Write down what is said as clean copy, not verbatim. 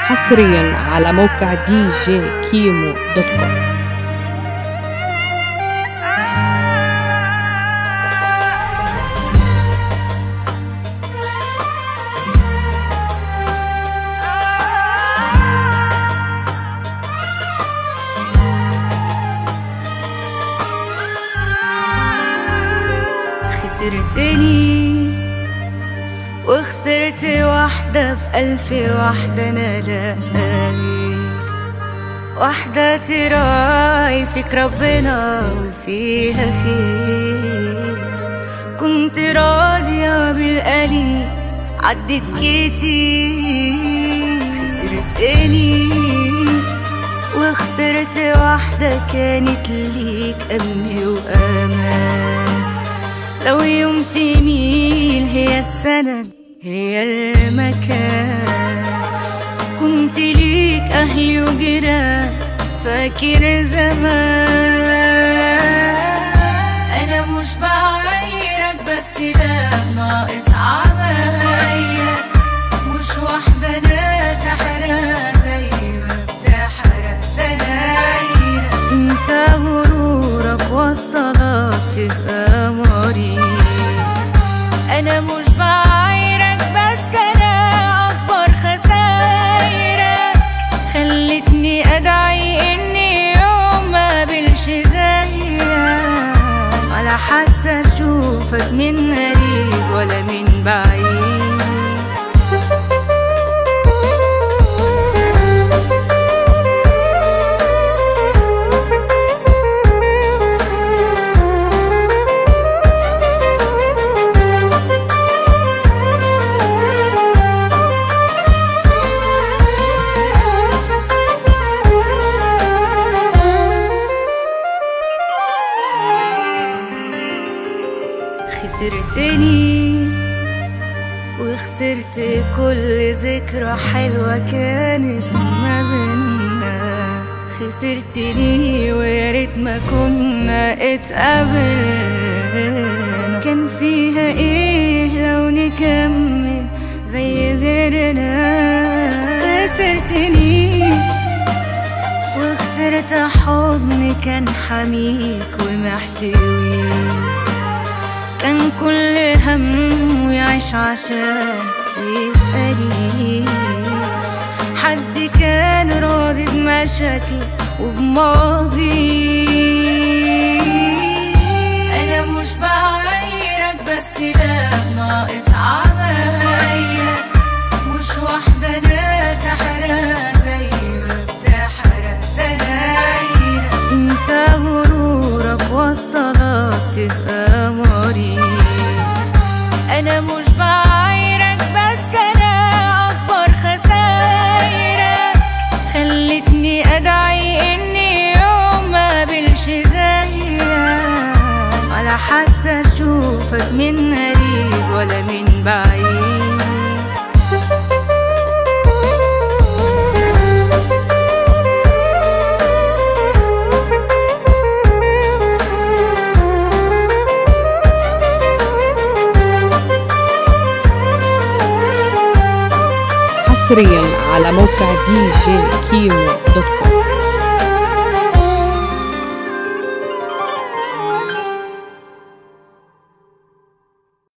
حصريا على موقع دي جي كيمو دوت كوم. خسرتني وخسرت واحدة بألف واحدة، أنا لاقي واحدة تراعي فيك ربنا وفيها خير. كنت راضية بالقليل عدت كتير. خسرتني وخسرت واحدة كانت ليك أمن وأمان. لو يوم تميل هي السند هي المكان. كنت ليك أهلي وجيران فاكر زمان. أنا مش بعايرك بس ده ناقص عمايلك. مش واحدة أنا تحرق زي ما بتحرق سنايرك. انت غرورك وصلك تبقى مريض. أنا مش بعايرك بس أنا أكبر خسايرك. خلتني أدعي إني يوم ما قابلش زيك، ولا حتى أشوفك من قريب ولا من بعيد. خسرتني وخسرت كل ذكرى حلوة كانت ما بينا. خسرتني ويا ريت ما كنا اتقابلنا. كان فيها ايه لو نكمل زي غيرنا. خسرتني وخسرت حضن كان حميك ومحتويك. كان كل هم يعيش عشان يبقى ليه حد كان راضي بمشاكل وبماضي. أنا مش بعايرك بس ده ناقص عمايلك. مش واحدة أنا تحرق زي ما بتحرق سنايرك. انت غرورك وصلك تبقى مريض. أنا مش بعايرك بس أنا أكبر خسايرك. خلتني أدعي إني يوم ما قابلش زيك، ولا حتى أشوفك من قريب ولا من بعيد. حصريا على موقع دي جي كيمو دوت كوم.